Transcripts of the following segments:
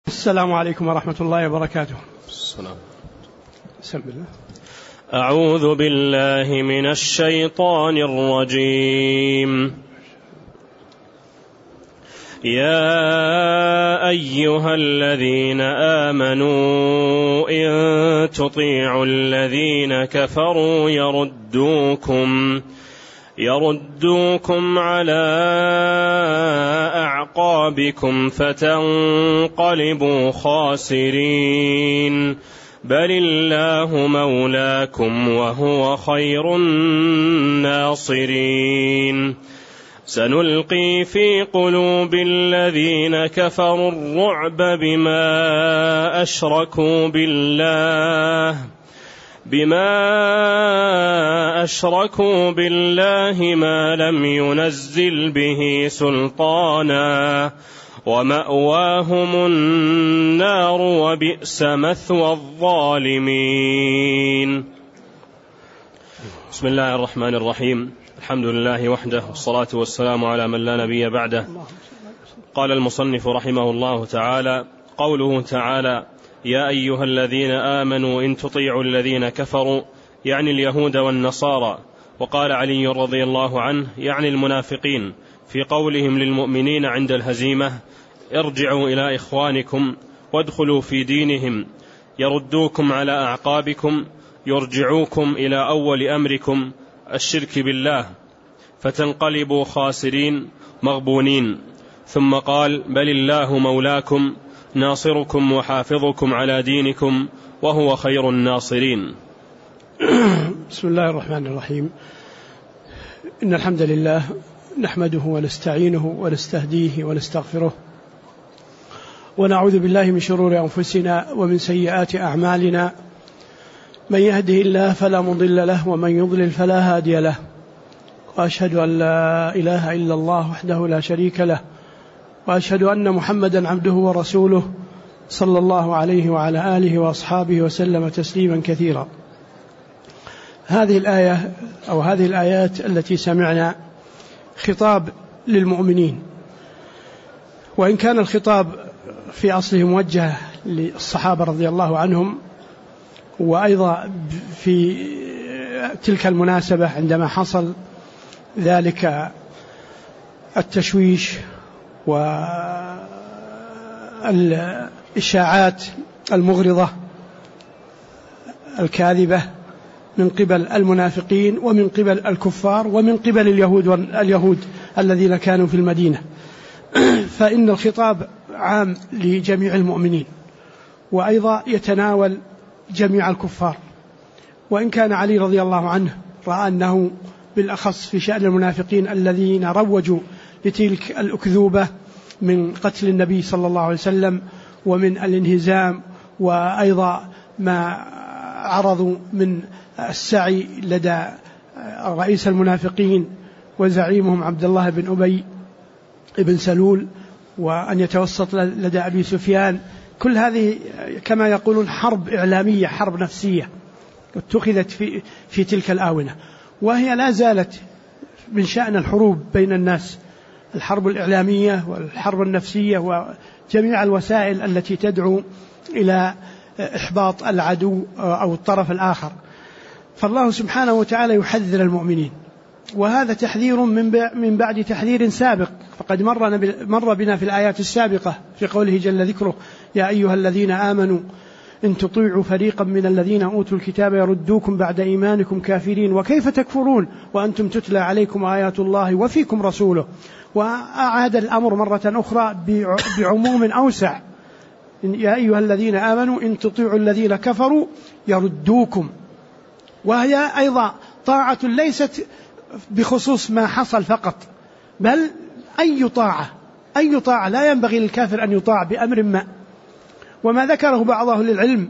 السلام عليكم ورحمة الله وبركاته. السلام. بسم الله. أعوذ بالله من الشيطان الرجيم. يا أيها الذين آمنوا إن تطيعوا الذين كفروا يردوكم على أعقابكم فتنقلبوا خاسرين، بل الله مولاكم وهو خير الناصرين. سنلقي في قلوب الذين كفروا الرعب بما أشركوا بالله ما لم ينزل به سلطانا، ومأواهم النار وبئس مثوى الظالمين. بسم الله الرحمن الرحيم. الحمد لله وحده، والصلاة والسلام على من لا نبي بعده. قال المصنف رحمه الله تعالى: قوله تعالى: يا أيها الذين آمنوا إن تطيعوا الذين كفروا، يعني اليهود والنصارى. وقال علي رضي الله عنه: يعني المنافقين، في قولهم للمؤمنين عند الهزيمة: ارجعوا إلى إخوانكم وادخلوا في دينهم، يردوكم على أعقابكم، يرجعوكم إلى أول أمركم الشرك بالله، فتنقلبوا خاسرين مغبونين. ثم قال: بل الله مولاكم ناصركم وحافظكم على دينكم وهو خير الناصرين. بسم الله الرحمن الرحيم. إن الحمد لله نحمده ونستعينه ونستهديه ونستغفره، ونعوذ بالله من شرور أنفسنا ومن سيئات أعمالنا. من يهده الله فلا مضل له، ومن يضلل فلا هادي له. وأشهد أن لا إله إلا الله وحده لا شريك له، وأشهد أن محمدا عبده ورسوله، صلى الله عليه وعلى آله وأصحابه وسلم تسليما كثيرا. هذه الآية أو هذه الآيات التي سمعنا خطاب للمؤمنين، وإن كان الخطاب في أصله موجه للصحابة رضي الله عنهم، وأيضا في تلك المناسبة عندما حصل ذلك التشويش والإشاعات المغرضة الكاذبة من قبل المنافقين ومن قبل الكفار ومن قبل اليهود الذين كانوا في المدينة. فإن الخطاب عام لجميع المؤمنين، وأيضا يتناول جميع الكفار. وإن كان علي رضي الله عنه رأى أنه بالأخص في شأن المنافقين الذين روجوا لتلك الأكذوبة من قتل النبي صلى الله عليه وسلم ومن الانهزام، وأيضا ما عرضوا من السعي لدى رئيس المنافقين وزعيمهم عبد الله بن أبي بن سلول، وأن يتوسط لدى أبي سفيان. كل هذه كما يقولون حرب إعلامية، حرب نفسية اتخذت في تلك الآونة، وهي لا زالت من شأن الحروب بين الناس، الحرب الإعلامية والحرب النفسية وجميع الوسائل التي تدعو إلى إحباط العدو أو الطرف الآخر. فالله سبحانه وتعالى يحذر المؤمنين، وهذا تحذير من بعد تحذير سابق، فقد مر بنا في الآيات السابقة في قوله جل ذكره: يا أيها الذين آمنوا إن تطيعوا فريقا من الذين أوتوا الكتاب يردوكم بعد إيمانكم كافرين وكيف تكفرون وأنتم تتلى عليكم آيات الله وفيكم رسوله. وأعاد الأمر مرة أخرى بعموم أوسع: يا أيها الذين آمنوا إن تطيعوا الذين كفروا يردوكم. وهي أيضا طاعة ليست بخصوص ما حصل فقط، بل أي طاعة لا ينبغي للكافر أن يطاع بأمر ما. وما ذكره بعض أهل العلم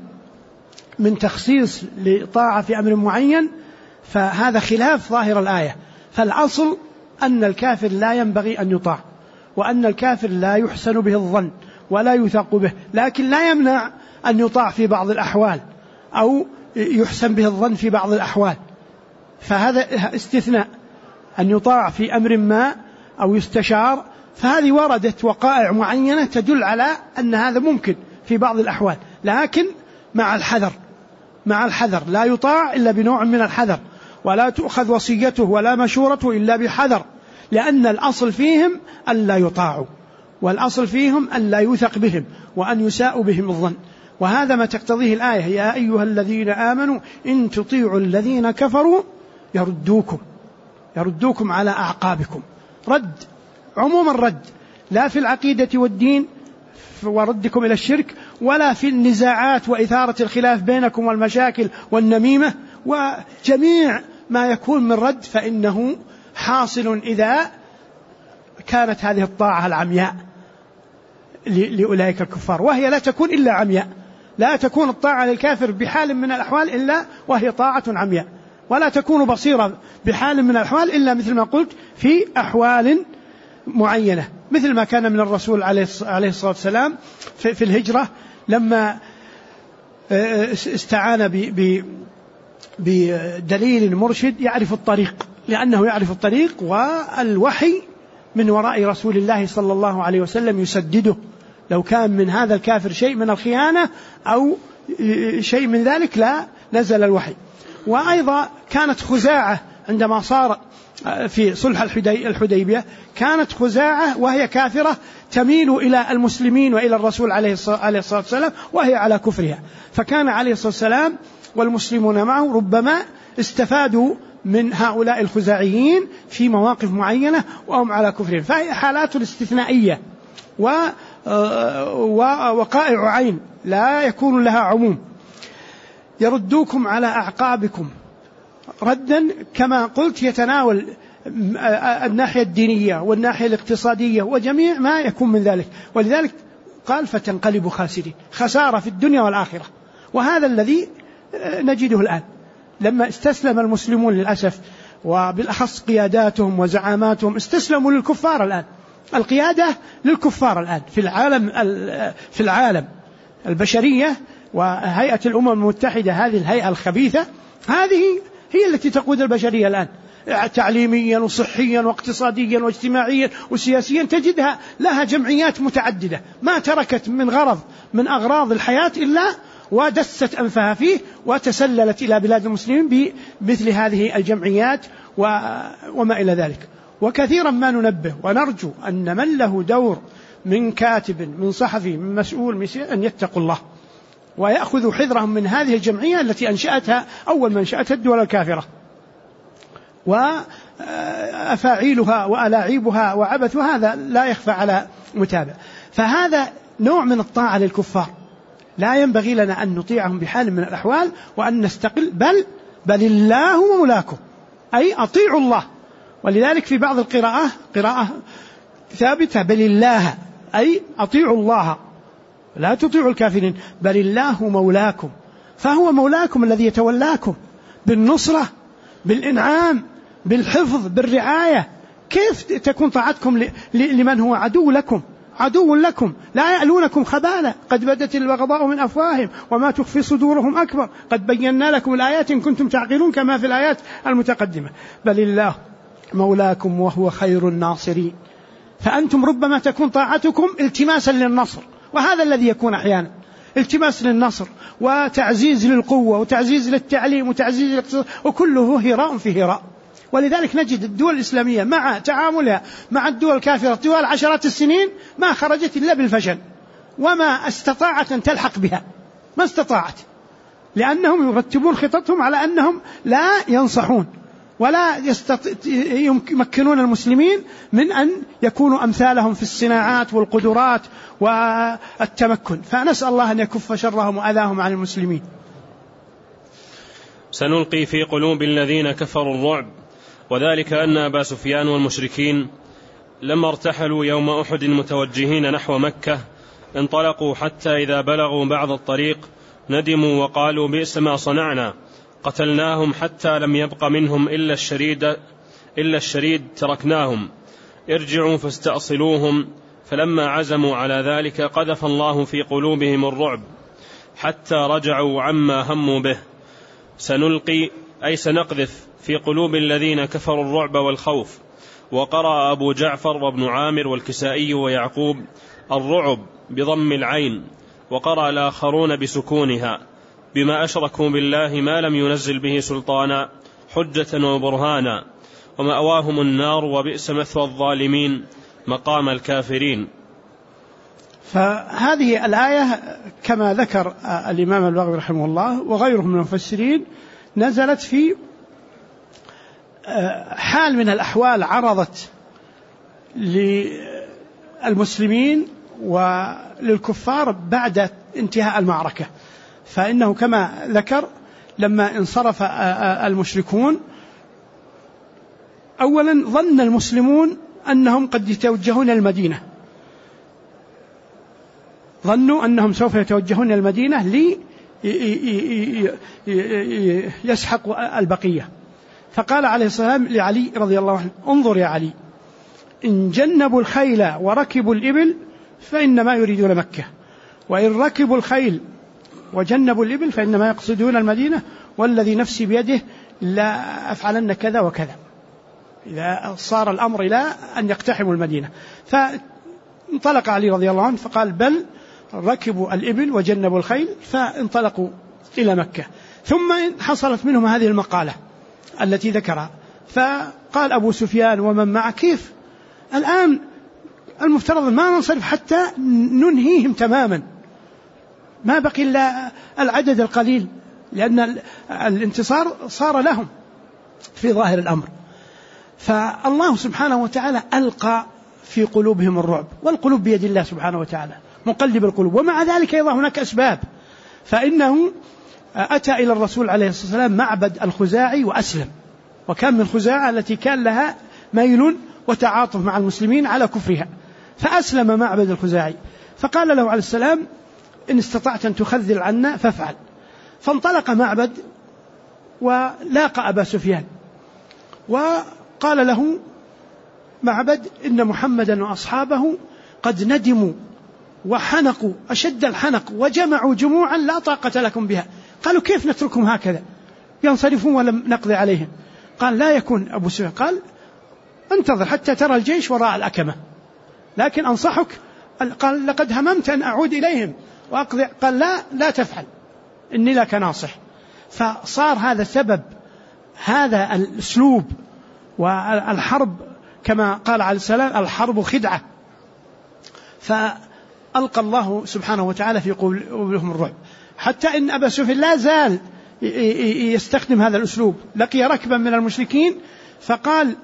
من تخصيص لطاعة في أمر معين فهذا خلاف ظاهر الآية. فالأصل أن الكافر لا ينبغي أن يطاع، وأن الكافر لا يحسن به الظن ولا يثق به، لكن لا يمنع أن يطاع في بعض الأحوال أو يحسن به الظن في بعض الأحوال. فهذا استثناء، أن يطاع في أمر ما أو يستشار فهذه وردت وقائع معينة تدل على أن هذا ممكن في بعض الأحوال، لكن مع الحذر، لا يطاع إلا بنوع من الحذر، ولا تؤخذ وصيته ولا مشورته إلا بحذر، لأن الأصل فيهم ألا يطاعوا، والأصل فيهم ألا يوثق بهم، وأن يساء بهم الظن. وهذا ما تقتضيه الآية: يا أيها الذين آمنوا إن تطيعوا الذين كفروا يردوكم على أعقابكم. رد عموما، رد لا في العقيدة والدين وردكم إلى الشرك، ولا في النزاعات وإثارة الخلاف بينكم والمشاكل والنميمة، وجميع ما يكون من رد فإنه حاصل إذا كانت هذه الطاعة العمياء لأولئك الكفار، وهي لا تكون إلا عمياء. لا تكون الطاعة للكافر بحال من الأحوال إلا وهي طاعة عمياء، ولا تكون بصيرة بحال من الأحوال إلا مثل ما قلت في أحوال معينة، مثل ما كان من الرسول عليه الصلاة والسلام في الهجرة لما استعان بدليل مرشد يعرف الطريق، لأنه يعرف الطريق، والوحي من وراء رسول الله صلى الله عليه وسلم يسدده. لو كان من هذا الكافر شيء من الخيانة أو شيء من ذلك لا نزل الوحي. وأيضا كانت خزاعة عندما صار في صلح الحديبية، كانت خزاعة وهي كافرة تميل إلى المسلمين وإلى الرسول عليه الصلاة والسلام وهي على كفرها، فكان عليه الصلاة والسلام والمسلمون معه ربما استفادوا من هؤلاء الخزاعيين في مواقف معينة وهم على كفرهم، فهي حالات استثنائية ووقائع عين لا يكون لها عموم. يردوكم على أعقابكم، ردا كما قلت يتناول الناحية الدينية والناحية الاقتصادية وجميع ما يكون من ذلك، ولذلك قال فتنقلبوا خاسرين، خسارة في الدنيا والآخرة. وهذا الذي نجده الآن لما استسلم المسلمون للأسف، وبالأخص قياداتهم وزعاماتهم استسلموا للكفار الآن. القيادة للكفار الآن في العالم البشرية، وهيئة الأمم المتحدة هذه الهيئة الخبيثة هذه هي التي تقود البشرية الآن، تعليميا وصحيا واقتصاديا واجتماعيا وسياسيا، تجدها لها جمعيات متعددة ما تركت من غرض من أغراض الحياة إلا ودست أنفها فيه وتسللت إلى بلاد المسلمين بمثل هذه الجمعيات وما إلى ذلك. وكثيرا ما ننبه ونرجو أن من له دور من كاتب من صحفي من مسؤول أن يتقوا الله ويأخذوا حذرهم من هذه الجمعية التي أنشأتها أول من أنشأتها الدول الكافرة، وأفاعيلها وألاعيبها وعبثها هذا لا يخفى على متابع. فهذا نوع من الطاعة للكفار، لا ينبغي لنا أن نطيعهم بحال من الأحوال وأن نستقل، بل الله مولاكم، أي أطيعوا الله. ولذلك في بعض قراءة ثابتة بل الله، أي أطيعوا الله لا تطيعوا الكافرين، بل الله مولاكم. فهو مولاكم الذي يتولاكم بالنصرة بالإنعام بالحفظ بالرعاية. كيف تكون طاعتكم لمن هو عدو لكم لا يألونكم خبالا قد بدت البغضاء من أفواههم وما تخفي صدورهم أكبر قد بينا لكم الآيات إن كنتم تعقلون كما في الآيات المتقدمة. بل الله مولاكم وهو خير الناصرين. فأنتم ربما تكون طاعتكم التماسا للنصر، وهذا الذي يكون أحيانا التماس للنصر وتعزيز للقوة وتعزيز للتعليم وتعزيز للاقتصاد، وكله هراء في هراء. ولذلك نجد الدول الإسلامية مع تعاملها مع الدول الكافرة طوال عشرات السنين ما خرجت إلا بالفشل، وما استطاعت أن تلحق بها، ما استطاعت، لأنهم يرتبون خططهم على أنهم لا ينصحون ولا يمكنون المسلمين من أن يكونوا أمثالهم في الصناعات والقدرات والتمكن. فنسأل الله أن يكف شرهم وأذاهم عن المسلمين. سنلقي في قلوب الذين كفروا الرعب، وذلك أن أبا سفيان والمشركين لما ارتحلوا يوم أحد متوجهين نحو مكة انطلقوا حتى إذا بلغوا بعض الطريق ندموا وقالوا بئس ما صنعنا، قتلناهم حتى لم يبق منهم إلا الشريد تركناهم، ارجعوا فاستأصلوهم. فلما عزموا على ذلك قذف الله في قلوبهم الرعب حتى رجعوا عما هموا به. سنلقي أي سنقذف في قلوب الذين كفروا الرعب والخوف وقرأ أبو جعفر وابن عامر والكسائي ويعقوب الرعب بضم العين، وقرأ الآخرون بسكونها، بما أشركوا بالله ما لم ينزل به سلطانا حجة وبرهانا، ومأواهم النار وبئس مثوى الظالمين مقام الكافرين. فهذه الآية كما ذكر الإمام البغوي رحمه الله وغيره من المفسرين نزلت في حال من الأحوال عرضت للمسلمين وللكفار بعد انتهاء المعركة. فإنه كما ذكر لما انصرف المشركون أولا ظن المسلمون أنهم قد يتوجهون المدينة، ظنوا أنهم سوف يتوجهون المدينة ليسحقوا البقية. فقال عليه السلام لعلي رضي الله عنه: انظر يا علي، إن جنبوا الخيل وركبوا الإبل فإنما يريدون مكة، وإن ركبوا الخيل وجنبوا الإبل فإنما يقصدون المدينة، والذي نفسي بيده لا أفعلن كذا وكذا إذا صار الأمر إلى أن يقتحموا المدينة. فانطلق علي رضي الله عنه فقال: بل ركبوا الإبل وجنبوا الخيل، فانطلقوا إلى مكة. ثم حصلت منهم هذه المقالة التي ذكرها، فقال أبو سفيان ومن معه: كيف الآن المفترض ما ننصرف حتى ننهيهم تماما، ما بقي إلا العدد القليل، لأن الانتصار صار لهم في ظاهر الأمر. فالله سبحانه وتعالى ألقى في قلوبهم الرعب، والقلوب بيد الله سبحانه وتعالى مقلب القلوب. ومع ذلك أيضا هناك أسباب، فإنه أتى إلى الرسول عليه الصلاة والسلام معبد الخزاعي وأسلم، وكان من خزاعة التي كان لها ميل وتعاطف مع المسلمين على كفرها، فأسلم معبد الخزاعي. فقال له عليه السلام: إن استطعت أن تخذل عنا فافعل. فانطلق معبد ولاقى أبا سفيان، وقال له معبد: إن محمدا وأصحابه قد ندموا وحنقوا أشد الحنق وجمعوا جموعا لا طاقة لكم بها. قالوا: كيف نتركهم هكذا ينصرفون ولم نقضي عليهم؟ قال: لا يكون. أبو سفيان قال: انتظر حتى ترى الجيش وراء الأكمة، لكن أنصحك. قال: لقد هممت أن أعود إليهم وأقضي. قال: لا تفعل، إني لك ناصح. فصار هذا سبب هذا الأسلوب. والحرب كما قال عليه السلام: الحرب خدعة. فألقى الله سبحانه وتعالى في قلوبهم الرعب، حتى إن أبا سفيان لا زال يستخدم هذا الأسلوب. لقي ركبا من المشركين فقال: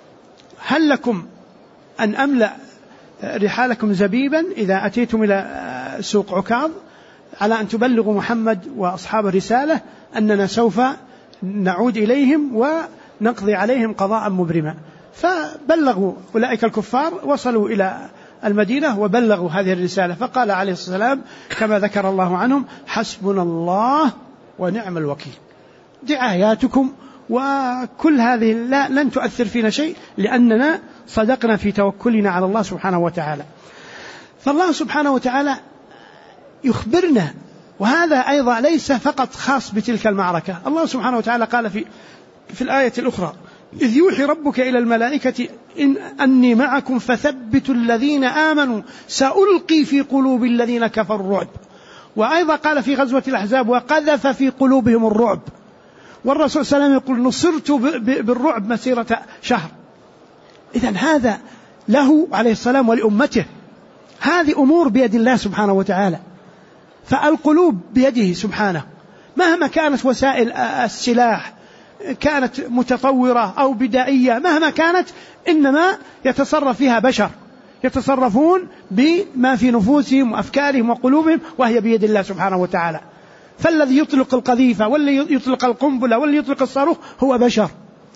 هل لكم أن أملأ رحالكم زبيبا إذا أتيتم إلى سوق عكاظ على أن تبلغوا محمد وأصحاب الرسالة أننا سوف نعود إليهم ونقضي عليهم قضاء مبرما. فبلغوا أولئك الكفار، وصلوا إلى المدينة وبلغوا هذه الرسالة. فقال عليه الصلاة والسلام كما ذكر الله عنهم: حسبنا الله ونعم الوكيل. دعاياتكم وكل هذه لن تؤثر فينا شيء، لأننا صدقنا في توكلنا على الله سبحانه وتعالى. فالله سبحانه وتعالى يخبرنا، وهذا أيضا ليس فقط خاص بتلك المعركة. الله سبحانه وتعالى قال في الآية الأخرى: إذ يوحي ربك إلى الملائكة أني معكم فثبتوا الذين آمنوا سألقي في قلوب الذين كفروا الرعب. وأيضا قال في غزوة الأحزاب: وقذف في قلوبهم الرعب. والرسول صلى الله عليه وسلم يقول: نصرت بالرعب مسيرة شهر. إذن هذا له عليه السلام ولأمته. هذه أمور بيد الله سبحانه وتعالى، فالقلوب بيده سبحانه. مهما كانت وسائل السلاح كانت متطورة أو بدائية، مهما كانت، إنما يتصرف فيها بشر يتصرفون بما في نفوسهم وأفكارهم وقلوبهم، وهي بيد الله سبحانه وتعالى. فالذي يطلق القذيفة والذي يطلق القنبلة والذي يطلق الصاروخ هو بشر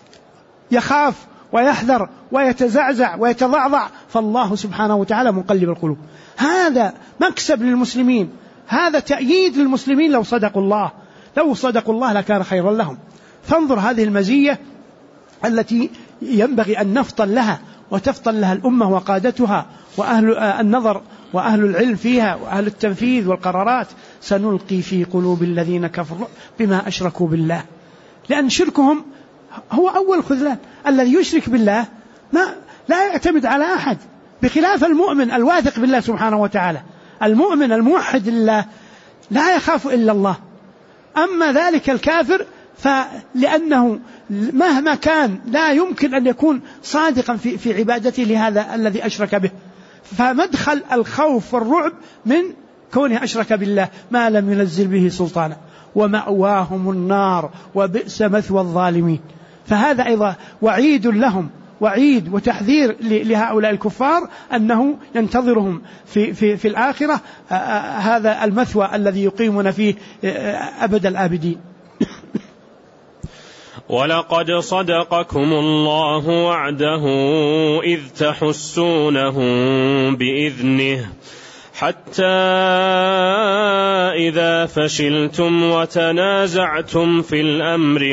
يخاف ويحذر ويتزعزع ويتضعضع، فالله سبحانه وتعالى مقلب القلوب. هذا مكسب للمسلمين، هذا تأييد للمسلمين. لو صدقوا الله لكان خيرا لهم. فانظر هذه المزية التي ينبغي أن نفطن لها وتفطن لها الأمة وقادتها وأهل النظر وأهل العلم فيها وأهل التنفيذ والقرارات: سنلقي في قلوب الذين كفروا بما أشركوا بالله. لأن شركهم هو أول خذلان. الذي يشرك بالله لا يعتمد على أحد، بخلاف المؤمن الواثق بالله سبحانه وتعالى. المؤمن الموحد لله لا يخاف إلا الله. أما ذلك الكافر فلأنه مهما كان لا يمكن أن يكون صادقا في عبادته لهذا الذي أشرك به، فمدخل الخوف والرعب من كونه أشرك بالله ما لم ينزل به سلطانا، ومأواهم النار وبئس مثوى الظالمين. فهذا أيضا وعيد لهم، وعيد وتحذير لهؤلاء الكفار أنه ينتظرهم في الآخرة هذا المثوى الذي يقيمون فيه أبد الآبدين. ولقد صدقكم الله وعده إذ تحسونهم بإذنه حتى إذا فشلتم وتنازعتم في الأمر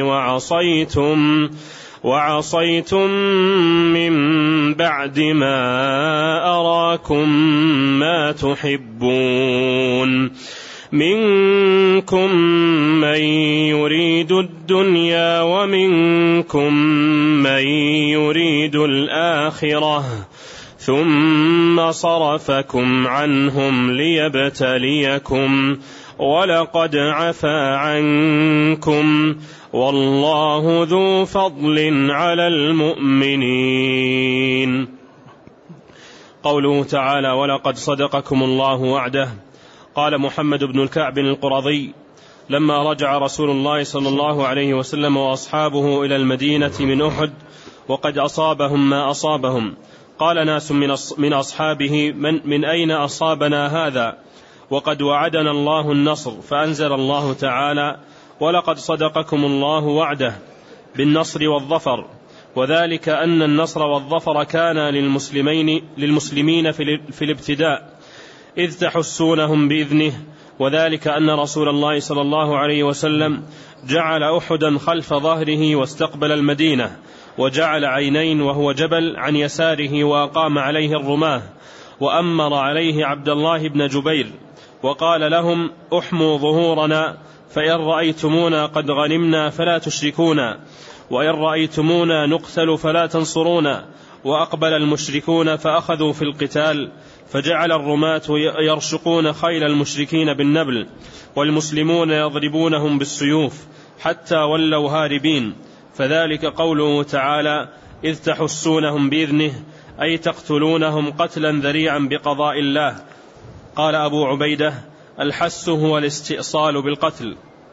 وعصيتم من بعد ما أراكم ما تحبون منكم من يريد الدنيا ومنكم من يريد الآخرة ثم صرفكم عنهم ليبتليكم ولقد عفا عنكم والله ذو فضل على المؤمنين. قوله تعالى ولقد صدقكم الله وعده. قال محمد بن الكعب القرظي لما رجع رسول الله صلى الله عليه وسلم وأصحابه إلى المدينة من أحد وقد أصابهم ما أصابهم، قال ناس من أصحابه من أين أصابنا هذا وقد وعدنا الله النصر، فأنزل الله تعالى ولقد صدقكم الله وعده بالنصر والظفر، وذلك أن النصر والظفر كان للمسلمين في الابتداء إذ تحسونهم بإذنه، وذلك أن رسول الله صلى الله عليه وسلم جعل أحدا خلف ظهره واستقبل المدينة، وجعل عينين وهو جبل عن يساره وأقام عليه الرماه، وأمر عليه عبد الله بن جبير وقال لهم احموا ظهورنا، فإن رأيتمونا قد غنمنا فلا تشركونا، وإن رأيتمونا نقتل فلا تنصرونا. وأقبل المشركون فأخذوا في القتال، فجعل الرماة يرشقون خيل المشركين بالنبل، والمسلمون يضربونهم بالسيوف حتى ولوا هاربين، فذلك قوله تعالى إذ تحسونهم بإذنه أي تقتلونهم قتلا ذريعا بقضاء الله. قال أبو عبيدة الحس هو الاستئصال بالقتل.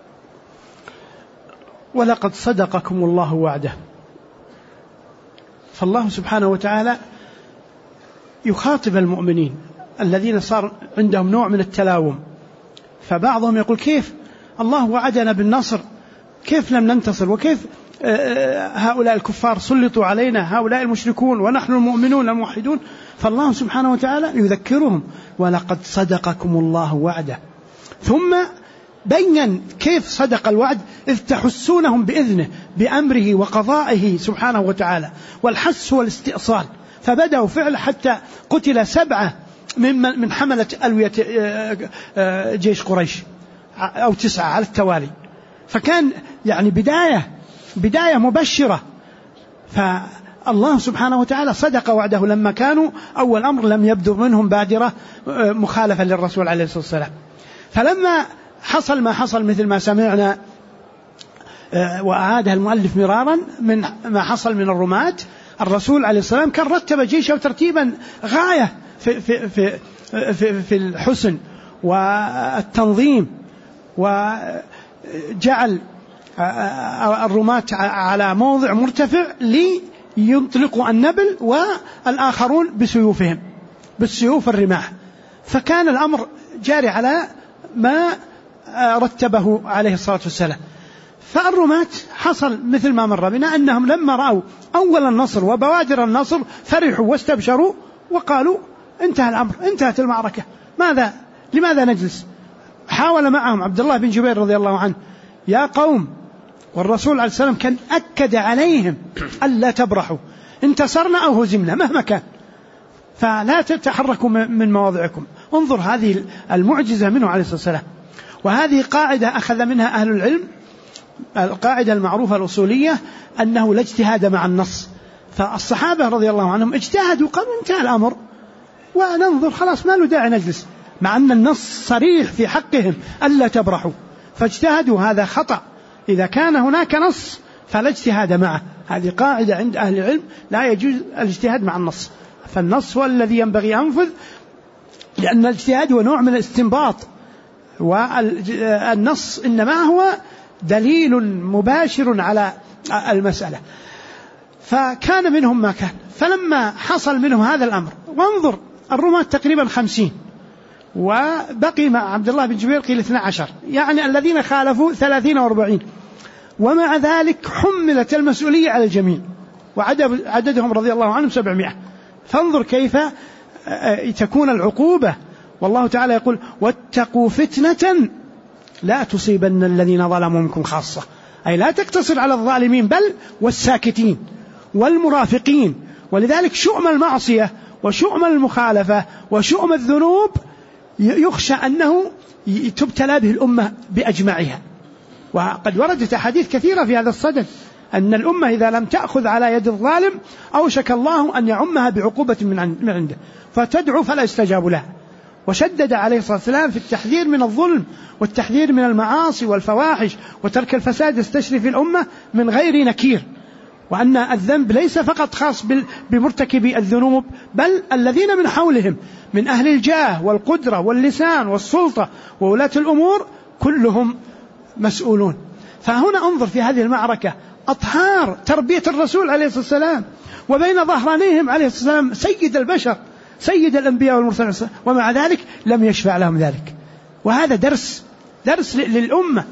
ولقد صدقكم الله وعده، فالله سبحانه وتعالى يخاطب المؤمنين الذين صار عندهم نوع من التلاوم، فبعضهم يقول كيف الله وعدنا بالنصر، كيف لم ننتصر، وكيف هؤلاء الكفار سلطوا علينا هؤلاء المشركون ونحن المؤمنون الموحدون. فالله سبحانه وتعالى يذكرهم ولقد صدقكم الله وعده، ثم بين كيف صدق الوعد إذ تحسونهم بإذنه بأمره وقضائه سبحانه وتعالى، والحس هو الاستئصال، فبدأوا فعل حتى قتل 7 من حملة ألوية جيش قريش أو 9 على التوالي، فكان يعني بداية مبشرة. فالله سبحانه وتعالى صدق وعده لما كانوا أول أمر لم يبدو منهم بادرة مخالفة للرسول عليه الصلاة والسلام. فلما حصل ما حصل مثل ما سمعنا وأعادها المؤلف مرارا من ما حصل من الرماة، الرسول عليه السلام كان رتب جيشه ترتيبا غاية في الحسن والتنظيم، وجعل الرماة على موضع مرتفع لينطلقوا النبل والآخرون بسيوفهم بالسيوف الرماح، فكان الأمر جاري على ما رتبه عليه الصلاة والسلام. فالرماة حصل مثل ما مر بنا أنهم لما رأوا أول النصر وبوادر النصر فرحوا واستبشروا وقالوا انتهى الأمر، انتهت المعركة، لماذا نجلس؟ حاول معهم عبد الله بن جبير رضي الله عنه يا قوم، والرسول عليه السلام كان أكد عليهم ألا تبرحوا، انتصرنا أو هزمنا مهما كان، فلا تتحركوا من مواضعكم. انظر هذه المعجزة منه عليه الصلاة والسلام. وهذه قاعدة أخذ منها أهل العلم، القاعدة المعروفة الأصولية أنه لا اجتهاد مع النص، فالصحابة رضي الله عنهم اجتهدوا قبل انتهى الأمر وننظر خلاص ما له داعي نجلس، مع أن النص صريح في حقهم ألا تبرحوا، فاجتهدوا. هذا خطأ. إذا كان هناك نص فلا اجتهاد معه. هذه قاعدة عند أهل العلم، لا يجوز الاجتهاد مع النص، فالنص هو الذي ينبغي أنفذ، لأن الاجتهاد هو نوع من الاستنباط، والنص إنما هو دليل مباشر على المسألة. فكان منهم ما كان. فلما حصل منهم هذا الأمر، وانظر الرماة تقريبا 50 وبقي مع عبد الله بن جبير قيل 12، يعني الذين خالفوا 30 و40، ومع ذلك حملت المسؤولية على الجميع، وعددهم رضي الله عنهم 700. فانظر كيف تكون العقوبة. والله تعالى يقول واتقوا فتنة لا تصيبن الذين ظلموا منكم خاصة، أي لا تقتصر على الظالمين بل والساكتين والمرافقين. ولذلك شؤم المعصية وشؤم المخالفة وشؤم الذنوب يخشى أنه تبتلى به الأمة بأجمعها. وقد وردت أحاديث كثيرة في هذا الصدد، أن الأمة إذا لم تأخذ على يد الظالم أوشك الله أن يعمها بعقوبة من عنده، فتدعو فلا يستجاب لها. وشدد عليه الصلاة والسلام في التحذير من الظلم والتحذير من المعاصي والفواحش وترك الفساد يستشري في الأمة من غير نكير، وأن الذنب ليس فقط خاص بمرتكبي الذنوب، بل الذين من حولهم من أهل الجاه والقدرة واللسان والسلطة وولاة الأمور كلهم مسؤولون. فهنا انظر في هذه المعركة أطهار تربية الرسول عليه الصلاة والسلام، وبين ظهرانيهم عليه الصلاة والسلام سيد البشر سيد الأنبياء والمرسلين، ومع ذلك لم يشفع لهم ذلك. وهذا درس للأمة.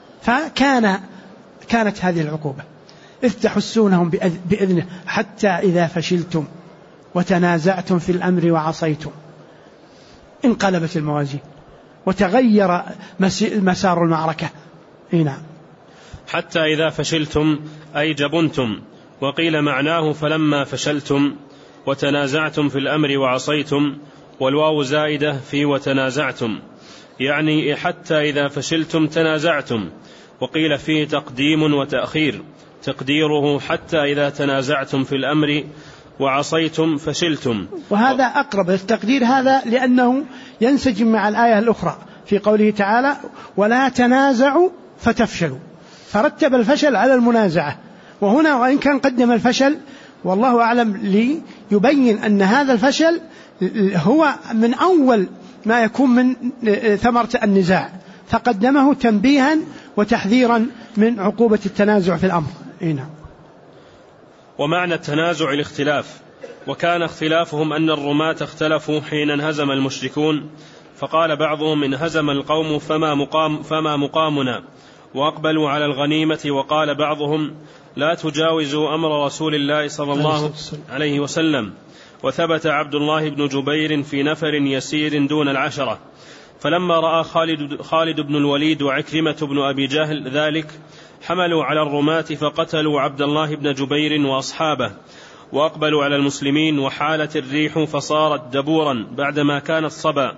فكانت هذه العقوبة إذ تحسونهم بإذنه حتى إذا فشلتم وتنازعتم في الأمر وعصيتم انقلبت الموازين وتغير مسار المعركة. نعم. حتى إذا فشلتم أي جبنتم، وقيل معناه فلما فشلتم وتنازعتم في الأمر وعصيتم، والواو زائدة في وتنازعتم، يعني حتى إذا فشلتم تنازعتم. وقيل فيه تقديم وتأخير، تقديره حتى إذا تنازعتم في الأمر وعصيتم فشلتم. وهذا أقرب التقدير هذا لأنه ينسجم مع الآية الأخرى في قوله تعالى ولا تنازعوا فتفشلوا، فرتب الفشل على المنازعة. وهنا وإن كان قدم الفشل والله أعلم ليبين أن هذا الفشل هو من أول ما يكون من ثمرة النزاع، فقدمه تنبيها وتحذيرا من عقوبة التنازع في الأمر. نعم. ومعنى التنازع الاختلاف، وكان اختلافهم أن الرماة اختلفوا حين انهزم المشركون، فقال بعضهم انهزم القوم فما مقامنا، وأقبلوا على الغنيمة. وقال بعضهم لا تجاوزوا أمر رسول الله صلى الله عليه وسلم. وثبت عبد الله بن جبير في نفر يسير دون العشرة، فلما رأى خالد بن الوليد وعكرمة بن أبي جهل ذلك حملوا على الرماة فقتلوا عبد الله بن جبير وأصحابه، وأقبلوا على المسلمين، وحالت الريح فصارت دبورا بعدما كانت صبا،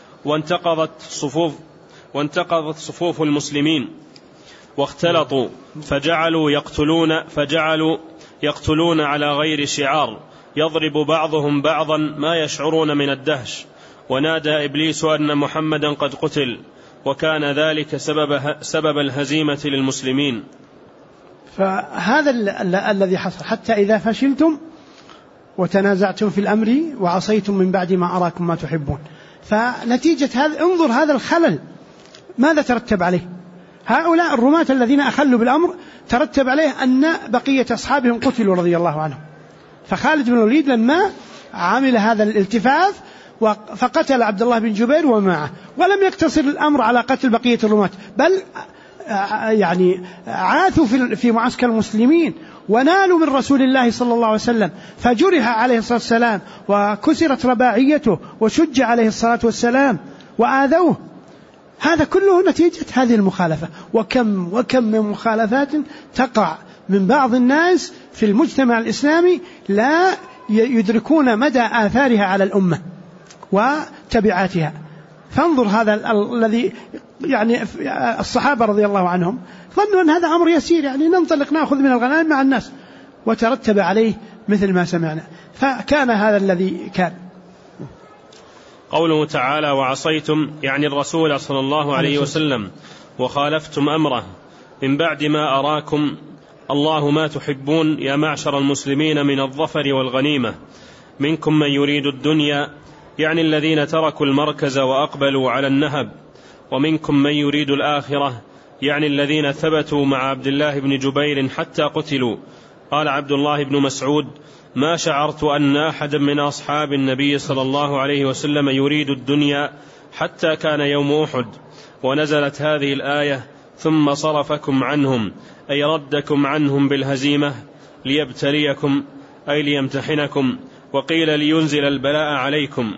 وانتقضت صفوف المسلمين واختلطوا، فجعلوا يقتلون على غير شعار، يضرب بعضهم بعضا ما يشعرون من الدهش. ونادى إبليس أن محمدا قد قتل، وكان ذلك سبب الهزيمة للمسلمين. فهذا الذي حصل حتى إذا فشلتم وتنازعتم في الأمر وعصيتم من بعد ما أراكم ما تحبون. فنتيجة هذا انظر هذا الخلل ماذا ترتب عليه. هؤلاء الرماة الذين أخلوا بالأمر ترتب عليه أن بقية أصحابهم قتلوا رضي الله عنهم. فخالد بن الوليد لما عمل هذا الالتفاف فقتل عبد الله بن جبير ومعه، ولم يقتصر الأمر على قتل بقية الرماة، بل يعني عاثوا في معسكر المسلمين ونالوا من رسول الله صلى الله عليه وسلم، فجرح عليه الصلاة والسلام وكسرت رباعيته وشج عليه الصلاة والسلام وآذوه. هذا كله نتيجة هذه المخالفة. وكم من مخالفات تقع من بعض الناس في المجتمع الإسلامي لا يدركون مدى آثارها على الأمة وتبعاتها. فانظر هذا الذي يعني الصحابة رضي الله عنهم ظنوا أن هذا أمر يسير، يعني ننطلق نأخذ من الغنائم مع الناس، وترتب عليه مثل ما سمعنا. فكان هذا الذي كان. قوله تعالى وعصيتم يعني الرسول صلى الله عليه وسلم وخالفتم أمره من بعد ما أراكم الله ما تحبون يا معشر المسلمين من الظفر والغنيمة منكم من يريد الدنيا يعني الذين تركوا المركز وأقبلوا على النهب ومنكم من يريد الآخرة يعني الذين ثبتوا مع عبد الله بن جبير حتى قتلوا. قال عبد الله بن مسعود ما شعرت أن أحدا من أصحاب النبي صلى الله عليه وسلم يريد الدنيا حتى كان يوم أحد ونزلت هذه الآية ثم صرفكم عنهم أي ردكم عنهم بالهزيمة ليبتليكم أي ليمتحنكم وقيل لينزل البلاء عليكم.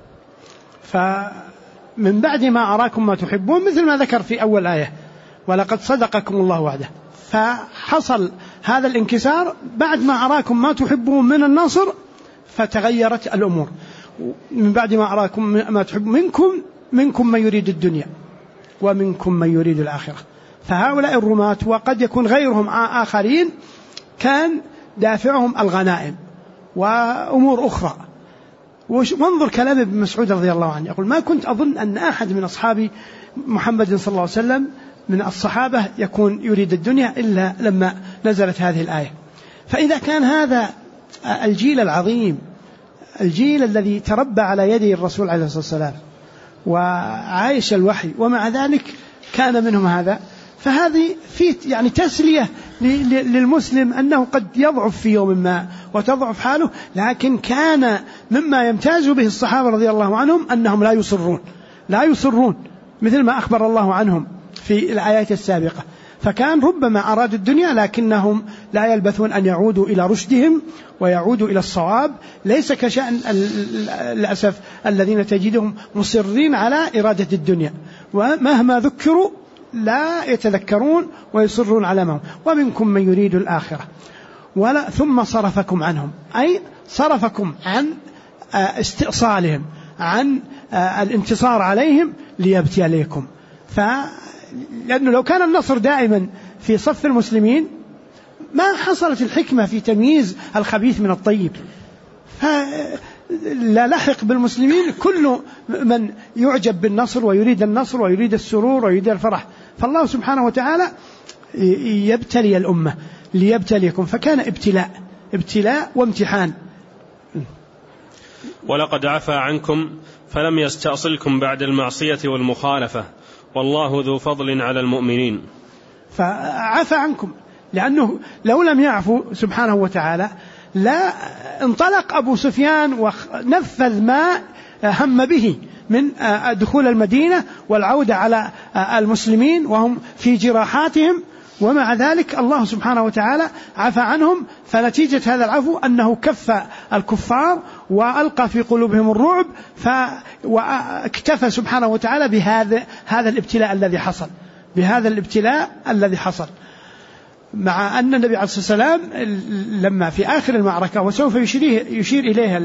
فمن بعد ما أراكم ما تحبون مثل ما ذكر في أول آية ولقد صدقكم الله وعده. فحصل هذا الانكسار بعد ما أراكم ما تحبون من النصر فتغيرت الأمور. من بعد ما أراكم ما تحبون منكم من يريد الدنيا ومنكم من يريد الآخرة. فهؤلاء الرماة وقد يكون غيرهم آخرين كان دافعهم الغنائم وأمور أخرى. وانظر كلام ابن مسعود رضي الله عنه يقول ما كنت أظن أن أحد من أصحاب محمد صلى الله عليه وسلم من الصحابة يكون يريد الدنيا إلا لما نزلت هذه الآية. فإذا كان هذا الجيل العظيم الجيل الذي تربى على يدي الرسول عليه الصلاة والسلام وعايش الوحي ومع ذلك كان منهم هذا فهذه في يعني تسلية للمسلم أنه قد يضعف في يوم ما وتضعف حاله لكن كان مما يمتاز به الصحابة رضي الله عنهم أنهم لا يصرون مثل ما أخبر الله عنهم في الآيات السابقة. فكان ربما أرادوا الدنيا لكنهم لا يلبثون أن يعودوا إلى رشدهم ويعودوا إلى الصواب. ليس كشأن للأسف الذين تجدهم مصرين على إرادة الدنيا ومهما ذكروا لا يتذكرون ويصرون على ما ومنكم من يريد الآخرة ثم صرفكم عنهم أي صرفكم عن استئصالهم عن الانتصار عليهم ليبتليكم. لأنه لو كان النصر دائما في صف المسلمين ما حصلت الحكمة في تمييز الخبيث من الطيب. لا لحق بالمسلمين كل من يعجب بالنصر ويريد النصر ويريد السرور ويريد الفرح. فالله سبحانه وتعالى يبتلي الأمة ليبتليكم فكان ابتلاء وامتحان. ولقد عفا عنكم فلم يستأصلكم بعد المعصية والمخالفة والله ذو فضل على المؤمنين. فعفى عنكم لأنه لو لم يعفو سبحانه وتعالى لا انطلق أبو سفيان ونفذ ما هم به من دخول المدينة والعودة على المسلمين وهم في جراحاتهم ومع ذلك الله سبحانه وتعالى عفى عنهم. فنتيجة هذا العفو أنه كف الكفار وألقى في قلوبهم الرعب واكتفى سبحانه وتعالى بهذا الابتلاء الذي حصل مع أن النبي عليه الصلاة والسلام لما في آخر المعركة وسوف يشير إليها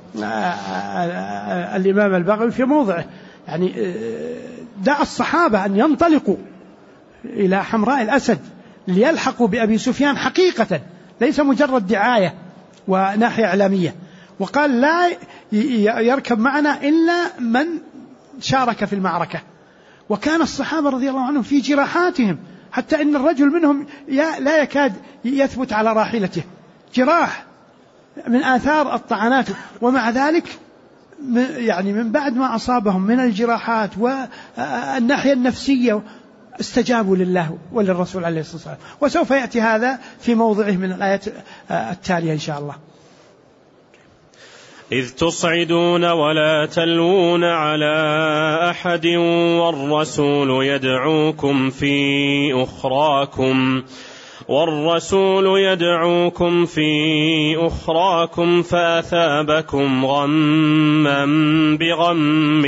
الإمام البغوي في موضعه يعني دعا الصحابة أن ينطلقوا إلى حمراء الأسد ليلحقوا بأبي سفيان حقيقة ليس مجرد دعاية وناحية إعلامية وقال لا يركب معنا إلا من شارك في المعركة. وكان الصحابة رضي الله عنهم في جراحاتهم حتى إن الرجل منهم لا يكاد يثبت على راحلته جراح من آثار الطعنات ومع ذلك يعني من بعد ما أصابهم من الجراحات والناحية النفسية استجابوا لله وللرسول عليه الصلاة والسلام. وسوف يأتي هذا في موضعه من الآيات التالية إن شاء الله. إذ تصعدون ولا تلوون على أحد والرسول يدعوكم في أخراكم فأثابكم غما بغم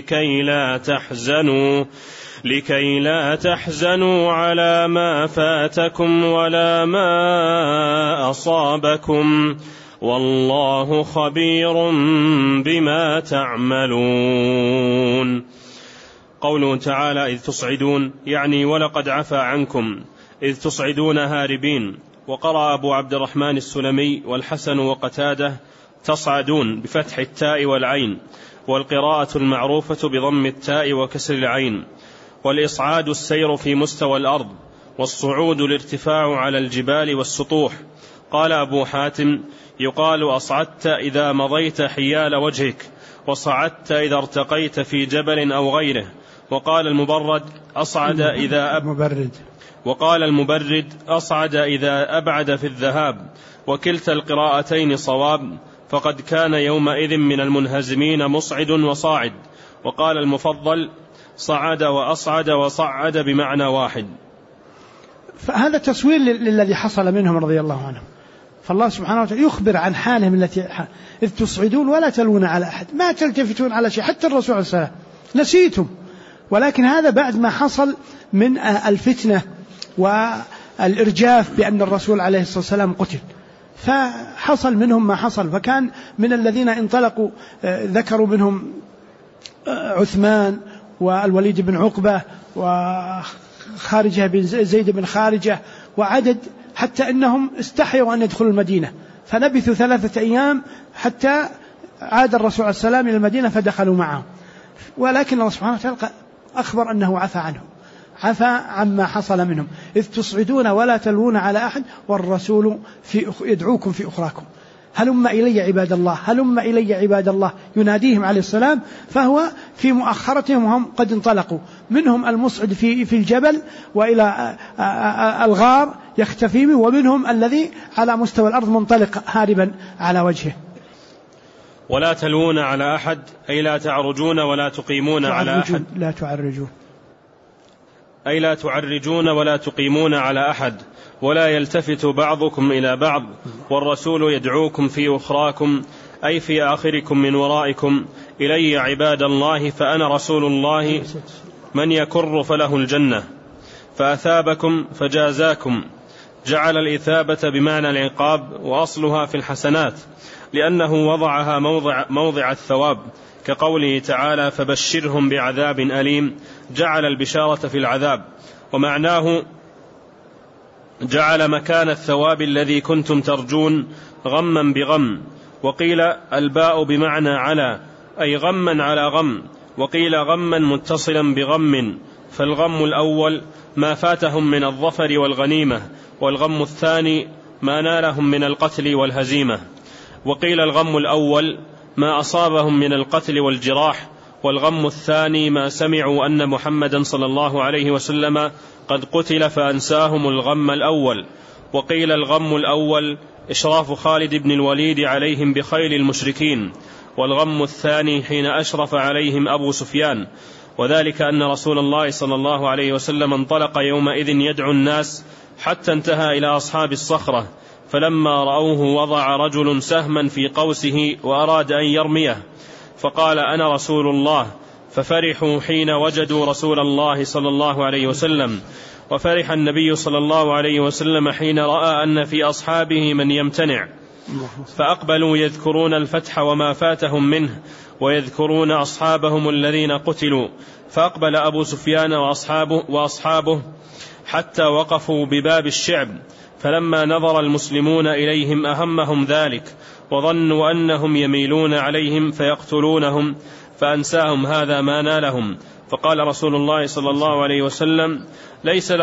لكي لا تحزنوا على ما فاتكم ولا ما أصابكم والله خبير بما تعملون. قوله تعالى إذ تصعدون يعني ولقد عفا عنكم إذ تصعدون هاربين وقرأ أبو عبد الرحمن السلمي والحسن وقتادة تصعدون بفتح التاء والعين، والقراءة المعروفة بضم التاء وكسر العين. والإصعاد السير في مستوى الأرض، والصعود الارتفاع على الجبال والسطوح. قال أبو حاتم: يقال أصعدت إذا مضيت حيال وجهك، وصعدت إذا ارتقيت في جبل أو غيره. وقال المبرد: أصعد إذا أبعد في الذهاب. وكلتا القراءتين صواب، فقد كان يومئذ من المنهزمين مصعد وصاعد. وقال المفضل: صعد وأصعد وصعد بمعنى واحد. فهذا تصوير للذي حصل منهم رضي الله عنهم. فالله سبحانه وتعالى يخبر عن حالهم التي إذ تصعدون ولا تلون على أحد، ما تلتفتون على شيء، حتى الرسول عليه السلام نسيتم. ولكن هذا بعد ما حصل من الفتنة والإرجاف بأن الرسول عليه الصلاة والسلام قتل، فحصل منهم ما حصل. فكان من الذين انطلقوا ذكروا منهم عثمان والوليد بن عقبة وخارجة بن زيد بن خارجة وعدد، حتى إنهم استحيوا أن يدخلوا المدينة، فلبثوا 3 أيام حتى عاد الرسول عليه السلام إلى المدينة فدخلوا معه. ولكن الله سبحانه وتعالى أخبر أنه عفى عنهم، عفى عما حصل منهم. إذ تصعدون ولا تلوون على أحد والرسول يدعوكم في أخراكم. هلم إلي عباد الله، هلم إلي عباد الله، يناديهم عليه السلام. فهو في مؤخرتهم وهم قد انطلقوا، منهم المصعد في الجبل وإلى الغار يختفي منه، ومنهم الذي على مستوى الأرض منطلق هاربا على وجهه. ولا تلوون على أحد أي لا تعرجون ولا تقيمون على أحد، لا تعرجون أي لا تعرجون ولا تقيمون على أحد، ولا يلتفت بعضكم إلى بعض، والرسول يدعوكم في أخراكم أي في آخركم من ورائكم. إلي عباد الله فأنا رسول الله، من يكر فله الجنة. فأثابكم فجازاكم، جعل الإثابة بمعنى العقاب، وأصلها في الحسنات، لأنه وضعها موضع الثواب، كقوله تعالى: فبشرهم بعذاب أليم، جعل البشارة في العذاب. ومعناه جعل مكان الثواب الذي كنتم ترجون غما بغم. وقيل الباء بمعنى على، أي غما على غم، وقيل غما متصلا بغم. فالغم الأول ما فاتهم من الظفر والغنيمة، والغم الثاني ما نالهم من القتل والهزيمة. وقيل الغم الأول ما أصابهم من القتل والجراح، والغم الثاني ما سمعوا أن محمدا صلى الله عليه وسلم قد قتل فأنساهم الغم الأول. وقيل الغم الأول إشراف خالد بن الوليد عليهم بخيل المشركين، والغم الثاني حين أشرف عليهم أبو سفيان، وذلك أن رسول الله صلى الله عليه وسلم انطلق يومئذ يدعو الناس حتى انتهى إلى أصحاب الصخرة، فلما رأوه وضع رجل سهما في قوسه وأراد أن يرميه، فقال: أنا رسول الله. ففرحوا حين وجدوا رسول الله صلى الله عليه وسلم، وفرح النبي صلى الله عليه وسلم حين رأى أن في أصحابه من يمتنع، فأقبلوا يذكرون الفتح وما فاتهم منه، ويذكرون أصحابهم الذين قتلوا. فأقبل أبو سفيان وأصحابه حتى وقفوا بباب الشعب، فلما نظر المسلمون إليهم أهمهم ذلك، وظنوا أنهم يميلون عليهم فيقتلونهم، فأنساهم هذا ما نالهم. فقال رسول الله صلى الله عليه وسلم: ليس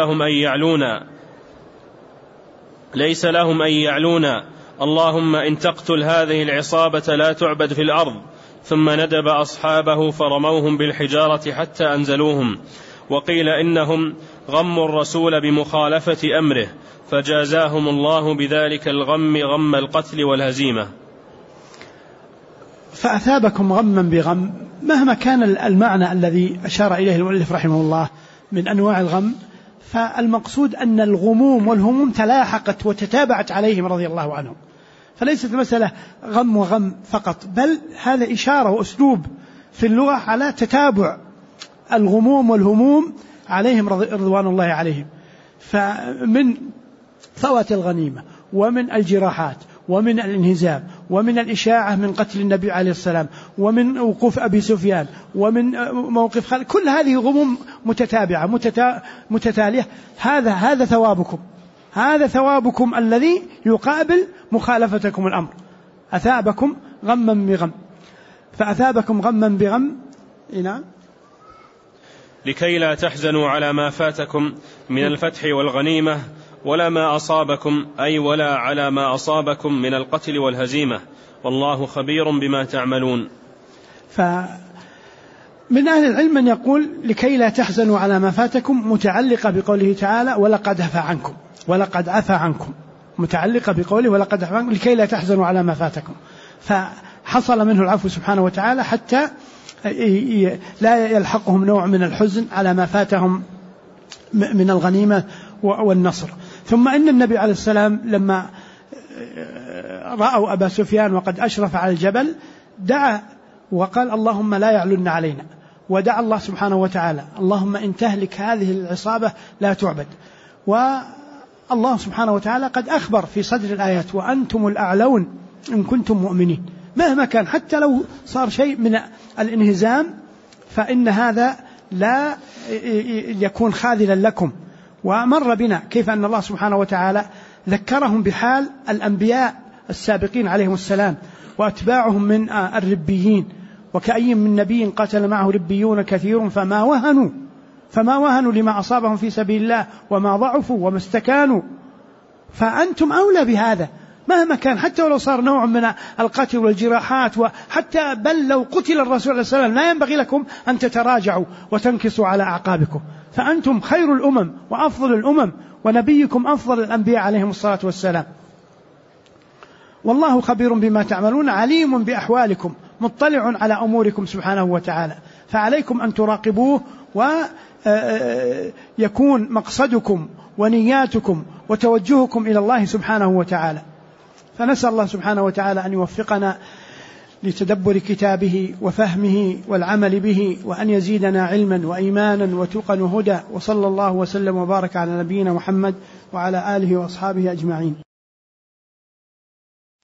لهم أن يعلونا، اللهم إن تقتل هذه العصابة لا تعبد في الأرض. ثم ندب أصحابه فرموهم بالحجارة حتى أنزلوهم. وقيل إنهم غموا الرسول بمخالفة أمره، فجازاهم الله بذلك الغم غم القتل والهزيمة. فأثابكم غما بغم، مهما كان المعنى الذي أشار إليه المؤلف رحمه الله من أنواع الغم، فالمقصود أن الغموم والهموم تلاحقت وتتابعت عليهم رضي الله عنهم، فليست مسألة غم وغم فقط، بل هذا إشارة وأسلوب في اللغة على تتابع الغموم والهموم عليهم رضوان الله عليهم. فمن فوات الغنيمة، ومن الجراحات، ومن الانهزام، ومن الإشاعة من قتل النبي عليه السلام، ومن وقوف أبي سفيان، ومن موقف خالد، كل هذه غموم متتابعة متتالية. هذا ثوابكم، هذا ثوابكم الذي يقابل مخالفتكم الأمر. أثابكم غما بغم، فأثابكم غما بغم. نعم. لكي لا تحزنوا على ما فاتكم من الفتح والغنيمة ولا ما أصابكم، أي ولا على ما أصابكم من القتل والهزيمة، والله خبير بما تعملون. فمن أهل العلم من يقول لكي لا تحزنوا على ما فاتكم متعلقة بقوله تعالى ولقد عفا عنكم، ولقد عفا عنكم متعلقة بقوله ولقد عفا عنكم لكي لا تحزنوا على ما فاتكم، فحصل منه العفو سبحانه وتعالى حتى لا يلحقهم نوع من الحزن على ما فاتهم من الغنيمة والنصر. ثم إن النبي عليه السلام لما رأوا أبا سفيان وقد أشرف على الجبل دعا وقال اللهم لا يعلن علينا، ودعا الله سبحانه وتعالى اللهم إن تهلك هذه العصابة لا تعبد. والله سبحانه وتعالى قد أخبر في صدر الآيات وأنتم الأعلون إن كنتم مؤمنين، مهما كان حتى لو صار شيء من الانهزام فإن هذا لا يكون خاذلا لكم. ومر بنا كيف أن الله سبحانه وتعالى ذكرهم بحال الأنبياء السابقين عليهم السلام وأتباعهم من الربيين، وكأي من نبي قتل معه ربيون كثير فما وهنوا لما أصابهم في سبيل الله وما ضعفوا وما استكانوا. فأنتم أولى بهذا مهما كان، حتى ولو صار نوع من القتل والجراحات، وحتى بل لو قتل الرسول عليه السلام لا ينبغي لكم أن تتراجعوا وتنكسوا على أعقابكم، فأنتم خير الأمم وأفضل الأمم، ونبيكم أفضل الأنبياء عليهم الصلاة والسلام. والله خبير بما تعملون عليم بأحوالكم مطلع على أموركم سبحانه وتعالى، فعليكم أن تراقبوه ويكون مقصدكم ونياتكم وتوجهكم إلى الله سبحانه وتعالى. فنسأل الله سبحانه وتعالى أن يوفقنا لتدبر كتابه وفهمه والعمل به، وأن يزيدنا علما وإيمانا وتقى وهدى. وصلى الله وسلم وبارك على نبينا محمد وعلى آله وأصحابه أجمعين.